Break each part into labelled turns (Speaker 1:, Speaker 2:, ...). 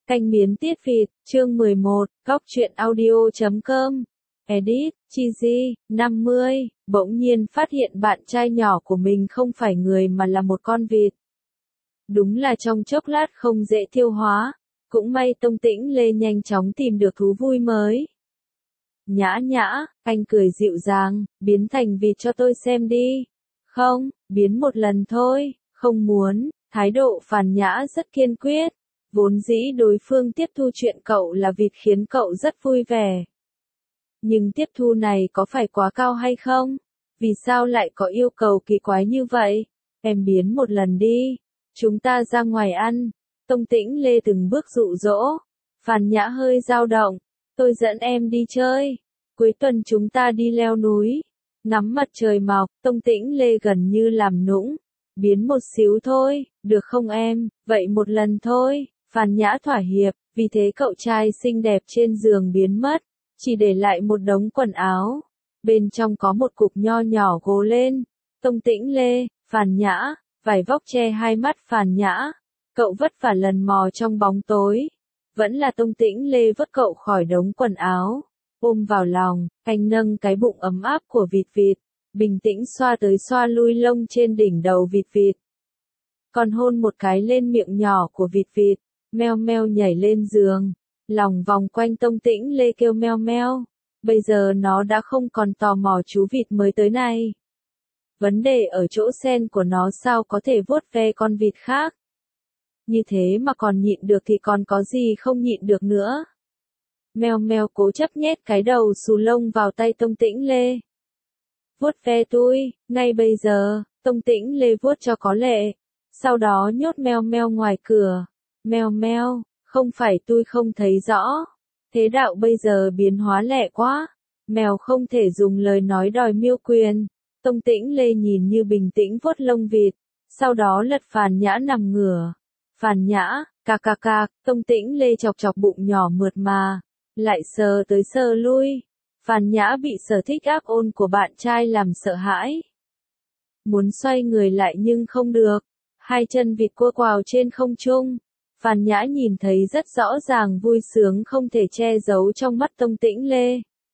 Speaker 1: Canh Miến Tiết Vịt, chương 11, Góc truyện audio.com. Edit, Cheesy, 50, bỗng nhiên phát hiện bạn trai nhỏ của mình không phải người mà là một con vịt. Đúng là trong chốc lát không dễ tiêu hóa, cũng may Tông Tĩnh Lê nhanh chóng tìm được thú vui mới. Nhã nhã, anh cười dịu dàng, biến thành vịt cho tôi xem đi. Không, biến một lần thôi, không muốn, thái độ Phàn Nhã rất kiên quyết. Vốn dĩ đối phương tiếp thu chuyện cậu là vịt khiến cậu rất vui vẻ. Nhưng tiếp thu này có phải quá cao hay không? Vì sao lại có yêu cầu kỳ quái như vậy? Em biến một lần đi. Chúng ta ra ngoài ăn. Tông Tĩnh Lê từng bước dụ dỗ. Phàn Nhã hơi dao động. Tôi dẫn em đi chơi. Cuối tuần chúng ta đi leo núi. Ngắm mặt trời mọc. Tông Tĩnh Lê gần như làm nũng. Biến một xíu thôi, được không em? Vậy một lần thôi. Phàn Nhã thỏa hiệp, vì thế cậu trai xinh đẹp trên giường biến mất, chỉ để lại một đống quần áo. Bên trong có một cục nho nhỏ gồ lên. Tông Tĩnh Lê, Phàn Nhã, vải vóc che hai mắt Phàn Nhã. Cậu vất vả lần mò trong bóng tối. Vẫn là Tông Tĩnh Lê vớt cậu khỏi đống quần áo. Ôm vào lòng, anh nâng cái bụng ấm áp của vịt vịt, bình tĩnh xoa tới xoa lui lông trên đỉnh đầu vịt vịt. Còn hôn một cái lên miệng nhỏ của vịt vịt. Meo meo nhảy lên giường, lòng vòng quanh Tông Tĩnh Lê kêu meo meo. Bây giờ nó đã không còn tò mò chú vịt mới tới này. Vấn đề ở chỗ sen của nó sao có thể vuốt ve con vịt khác. Như thế mà còn nhịn được thì còn có gì không nhịn được nữa. Meo meo cố chấp nhét cái đầu xù lông vào tay Tông Tĩnh Lê. Vuốt ve tôi, ngay bây giờ, Tông Tĩnh Lê vuốt cho có lệ. Sau đó nhốt meo meo ngoài cửa. Meo meo, không phải tôi không thấy rõ. Thế đạo bây giờ biến hóa lẹ quá. Mèo không thể dùng lời nói đòi miêu quyền. Tông Tĩnh Lê nhìn như bình tĩnh vuốt lông vịt. Sau đó lật Phàn Nhã nằm ngửa. Phàn Nhã, cà cà cà, Tông Tĩnh Lê chọc chọc bụng nhỏ mượt mà. Lại sờ tới sờ lui. Phàn Nhã bị sở thích ác ôn của bạn trai làm sợ hãi. Muốn xoay người lại nhưng không được. Hai chân vịt cua quào trên không trung. Phàn Nhã nhìn thấy rất rõ ràng vui sướng không thể che giấu trong mắt Tông Tĩnh Lê.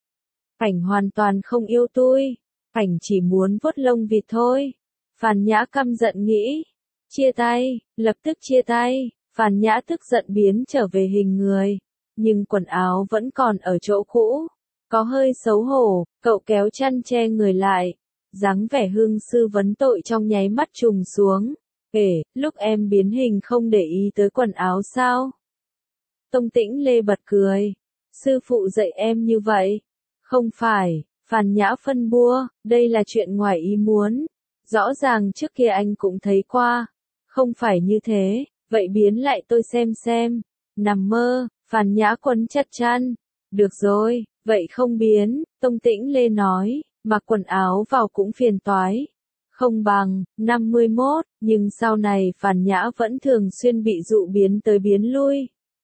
Speaker 1: Ảnh hoàn toàn không yêu tôi. Ảnh chỉ muốn vuốt lông vịt thôi. Phàn Nhã căm giận nghĩ. Chia tay, lập tức chia tay. Phàn Nhã tức giận biến trở về hình người. Nhưng quần áo vẫn còn ở chỗ cũ. Có hơi xấu hổ, cậu kéo chăn che người lại. Dáng vẻ hương sư vấn tội trong nháy mắt trùng xuống. Lúc em biến hình không để ý tới quần áo sao? Tông Tĩnh Lê bật cười. Sư phụ dạy em như vậy. Không phải, Phàn Nhã phân bua, đây là chuyện ngoài ý muốn. Rõ ràng trước kia anh cũng thấy qua. Không phải như thế, vậy biến lại tôi xem. Nằm mơ, Phàn Nhã quấn chặt chăn. Được rồi, vậy không biến, Tông Tĩnh Lê nói, mặc quần áo vào cũng phiền toái. Không bằng, 51, nhưng sau này Phàn Nhã vẫn thường xuyên bị dụ biến tới biến lui.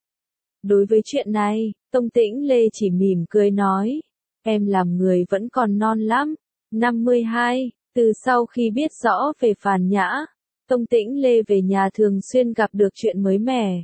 Speaker 1: Đối với chuyện này, Tông Tĩnh Lê chỉ mỉm cười nói, em làm người vẫn còn non lắm. 52, từ sau khi biết rõ về Phàn Nhã, Tông Tĩnh Lê về nhà thường xuyên gặp được chuyện mới mẻ.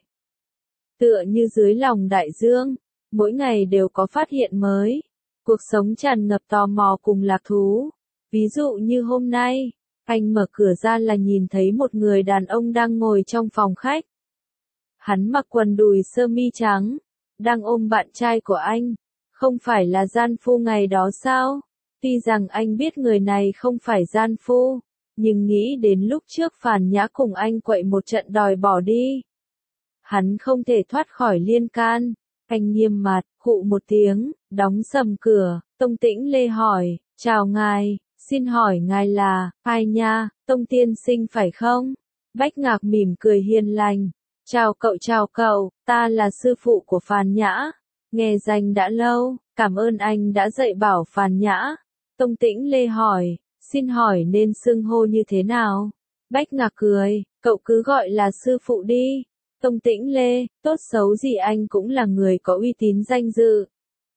Speaker 1: Tựa như dưới lòng đại dương, mỗi ngày đều có phát hiện mới. Cuộc sống tràn ngập tò mò cùng lạc thú. Ví dụ như hôm nay, anh mở cửa ra là nhìn thấy một người đàn ông đang ngồi trong phòng khách. Hắn mặc quần đùi sơ mi trắng, đang ôm bạn trai của anh. Không phải là gian phu ngày đó sao? Tuy rằng anh biết người này không phải gian phu, nhưng nghĩ đến lúc trước Phàn Nhã cùng anh quậy một trận đòi bỏ đi. Hắn không thể thoát khỏi liên can. Anh nghiêm mặt, khụ một tiếng, đóng sầm cửa. Tông Tĩnh Lê hỏi, chào ngài. Xin hỏi ngài là, ai nha, Tông tiên sinh phải không? Bách Ngạc mỉm cười hiền lành. Chào cậu, ta là sư phụ của Phàn Nhã. Nghe danh đã lâu, cảm ơn anh đã dạy bảo Phàn Nhã. Tông Tĩnh Lê hỏi, xin hỏi nên xưng hô như thế nào? Bách Ngạc cười, cậu cứ gọi là sư phụ đi. Tông Tĩnh Lê, tốt xấu gì anh cũng là người có uy tín danh dự.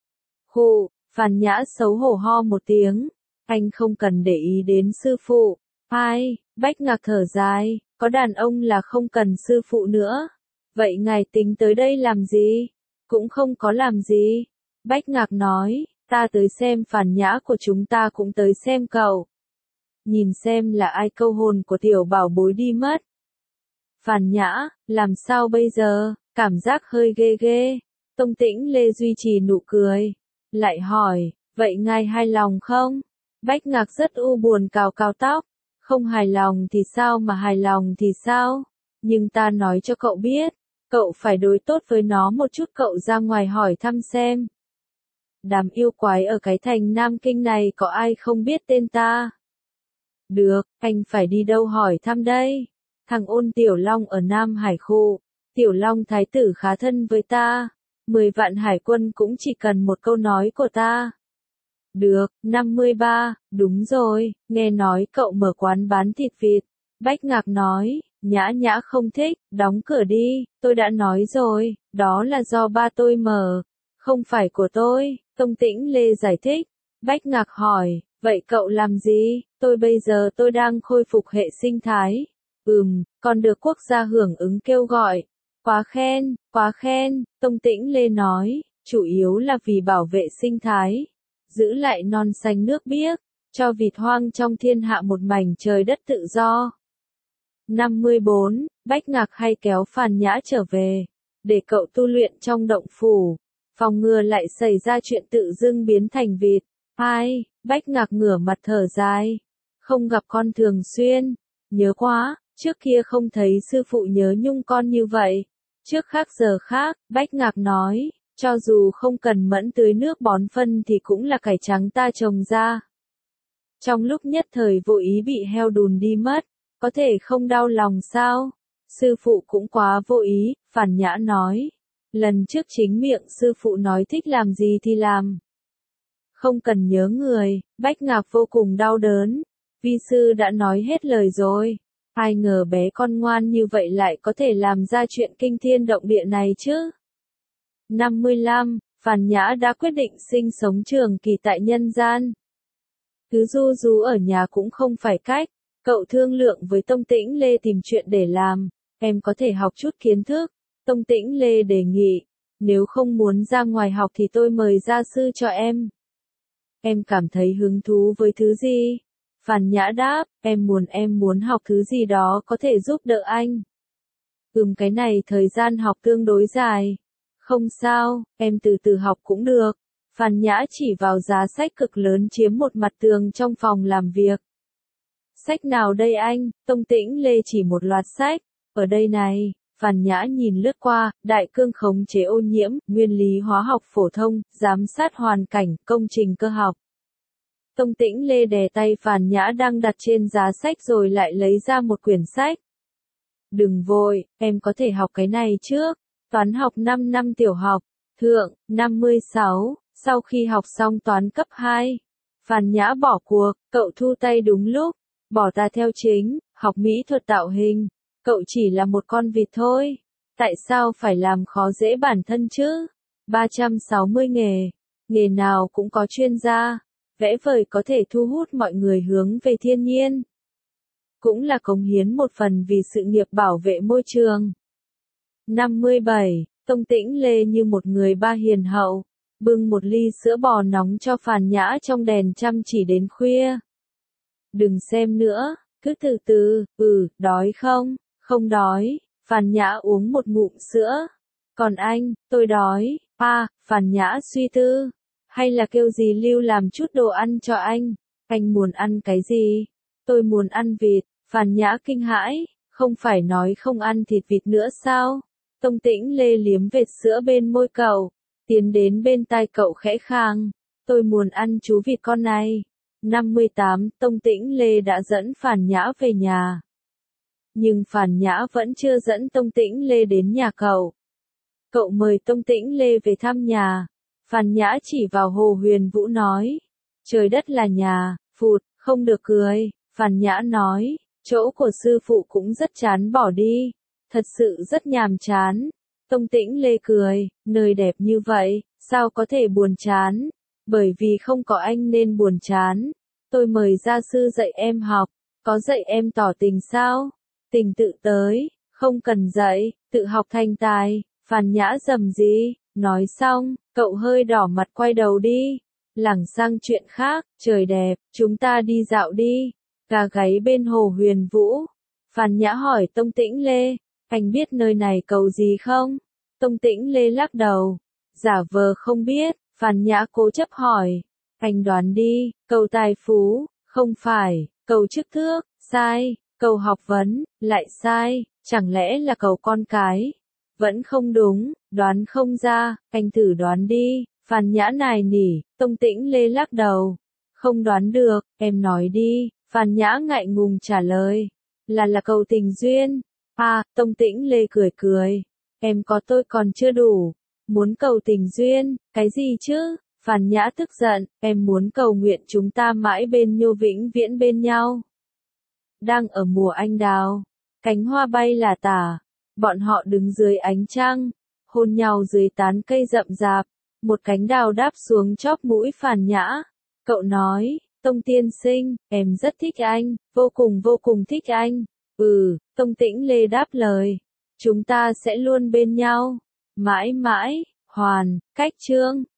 Speaker 1: Khụ, Phàn Nhã xấu hổ ho một tiếng. Anh không cần để ý đến sư phụ. Ai, Bách Ngạc thở dài, có đàn ông là không cần sư phụ nữa. Vậy ngài tính tới đây làm gì? Cũng không có làm gì. Bách Ngạc nói, ta tới xem Phàn Nhã của chúng ta cũng tới xem cậu. Nhìn xem là ai câu hồn của tiểu bảo bối đi mất. Phàn Nhã, làm sao bây giờ, cảm giác hơi ghê ghê. Tông Tĩnh Lê duy trì nụ cười. Lại hỏi, vậy ngài hài lòng không? Bách Ngạc rất u buồn cào cào tóc. Không hài lòng thì sao mà hài lòng thì sao? Nhưng ta nói cho cậu biết, cậu phải đối tốt với nó một chút, cậu ra ngoài hỏi thăm xem. Đám yêu quái ở cái thành Nam Kinh này có ai không biết tên ta? Được, anh phải đi đâu hỏi thăm đây? Thằng Ôn Tiểu Long ở Nam Hải khu. Tiểu Long thái tử khá thân với ta. 10 vạn hải quân cũng chỉ cần một câu nói của ta. Được, 53, đúng rồi, nghe nói cậu mở quán bán thịt vịt. Bách Ngạc nói, Nhã Nhã không thích, đóng cửa đi, tôi đã nói rồi, đó là do ba tôi mở, không phải của tôi, Tông Tĩnh Lê giải thích. Bách Ngạc hỏi, vậy cậu làm gì? Bây giờ tôi đang khôi phục hệ sinh thái. Còn được quốc gia hưởng ứng kêu gọi. Quá khen, Tông Tĩnh Lê nói, chủ yếu là vì bảo vệ sinh thái, giữ lại non xanh nước biếc, cho vịt hoang trong thiên hạ một mảnh trời đất tự do. 54, Bách Ngạc hay kéo Phàn Nhã trở về, để cậu tu luyện trong động phủ, phòng ngừa lại xảy ra chuyện tự dưng biến thành vịt. Bách Ngạc ngửa mặt thở dài, không gặp con thường xuyên, nhớ quá, trước kia không thấy sư phụ nhớ nhung con như vậy. Trước khác giờ khác, Bách Ngạc nói, cho dù không cần mẫn tưới nước bón phân thì cũng là cải trắng ta trồng ra. Trong lúc nhất thời vô ý bị heo đùn đi mất, có thể không đau lòng sao? Sư phụ cũng quá vô ý, Phàn Nhã nói. Lần trước chính miệng sư phụ nói thích làm gì thì làm. Không cần nhớ người, Bách Ngạc vô cùng đau đớn. Vi sư đã nói hết lời rồi. Ai ngờ bé con ngoan như vậy lại có thể làm ra chuyện kinh thiên động địa này chứ? 55, Phàn Nhã đã quyết định sinh sống trường kỳ tại nhân gian. Cứ ru rú ở nhà cũng không phải cách. Cậu thương lượng với Tông Tĩnh Lê tìm chuyện để làm. Em có thể học chút kiến thức. Tông Tĩnh Lê đề nghị. Nếu không muốn ra ngoài học thì tôi mời gia sư cho em. Em cảm thấy hứng thú với thứ gì? Phàn Nhã đáp, em muốn học thứ gì đó có thể giúp đỡ anh. Cái này thời gian học tương đối dài. Không sao, em từ từ học cũng được. Phàn Nhã chỉ vào giá sách cực lớn chiếm một mặt tường trong phòng làm việc. Sách nào đây anh? Tông Tĩnh Lê chỉ một loạt sách. Ở đây này. Phàn Nhã nhìn lướt qua, đại cương khống chế ô nhiễm, nguyên lý hóa học phổ thông, giám sát hoàn cảnh, công trình cơ học. Tông Tĩnh Lê đè tay Phàn Nhã đang đặt trên giá sách rồi lại lấy ra một quyển sách. Đừng vội, em có thể học cái này trước. Toán học 5 năm tiểu học. Thượng, 56, sau khi học xong toán cấp 2. Phàn Nhã bỏ cuộc, cậu thu tay đúng lúc. Bỏ ta theo chính, học mỹ thuật tạo hình. Cậu chỉ là một con vịt thôi. Tại sao phải làm khó dễ bản thân chứ? 360 nghề. Nghề nào cũng có chuyên gia. Vẽ vời có thể thu hút mọi người hướng về thiên nhiên. Cũng là cống hiến một phần vì sự nghiệp bảo vệ môi trường. 57, Tông Tĩnh Lê như một người ba hiền hậu, bưng một ly sữa bò nóng cho Phàn Nhã trong đèn chăm chỉ đến khuya. Đừng xem nữa, cứ từ từ, đói không? Không đói, Phàn Nhã uống một ngụm sữa. Còn anh, tôi đói. Phàn Nhã suy tư. Hay là kêu dì Lưu làm chút đồ ăn cho anh? Anh muốn ăn cái gì? Tôi muốn ăn vịt. Phàn Nhã kinh hãi, không phải nói không ăn thịt vịt nữa sao? Tông Tĩnh Lê liếm vệt sữa bên môi cậu, tiến đến bên tai cậu khẽ khàng. Tôi muốn ăn chú vịt con này. 58, Tông Tĩnh Lê đã dẫn Phàn Nhã về nhà. Nhưng Phàn Nhã vẫn chưa dẫn Tông Tĩnh Lê đến nhà cậu. Cậu mời Tông Tĩnh Lê về thăm nhà. Phàn Nhã chỉ vào Hồ Huyền Vũ nói. Trời đất là nhà, phụt, không được cười. Phàn Nhã nói, chỗ của sư phụ cũng rất chán bỏ đi. Thật sự rất nhàm chán. Tông Tĩnh Lê cười, nơi đẹp như vậy, sao có thể buồn chán? Bởi vì không có anh nên buồn chán. Tôi mời gia sư dạy em học, có dạy em tỏ tình sao? Tình tự tới, Không cần dạy, tự học thành tài, Phàn Nhã rầm rì, nói xong, cậu hơi đỏ mặt quay đầu đi. Lảng sang chuyện khác, trời đẹp, chúng ta đi dạo đi. Gà gáy bên hồ Huyền Vũ. Phàn Nhã hỏi Tông Tĩnh Lê, anh biết nơi này cầu gì không? Tông Tĩnh Lê lắc đầu, giả vờ không biết. Phàn Nhã cố chấp hỏi, anh đoán đi, cầu tài phú, không phải, cầu chức thước, sai, cầu học vấn, lại sai, chẳng lẽ là cầu con cái? Vẫn không đúng, đoán không ra, anh thử đoán đi. Phàn Nhã nài nỉ. Tông Tĩnh Lê lắc đầu, không đoán được, em nói đi. Phàn Nhã ngại ngùng trả lời, là cầu tình duyên. À, Tông Tĩnh Lê cười cười, em có tôi còn chưa đủ, muốn cầu tình duyên, cái gì chứ? Phàn Nhã tức giận, em muốn cầu nguyện chúng ta mãi bên nhau vĩnh viễn bên nhau. Đang ở mùa anh đào, cánh hoa bay là tả, bọn họ đứng dưới ánh trăng, hôn nhau dưới tán cây rậm rạp, một cánh đào đáp xuống chóp mũi Phàn Nhã. Cậu nói, Tông tiên sinh, em rất thích anh, vô cùng thích anh. Tông Tĩnh Lê đáp lời, chúng ta sẽ luôn bên nhau, mãi mãi, hoàn, cách chương.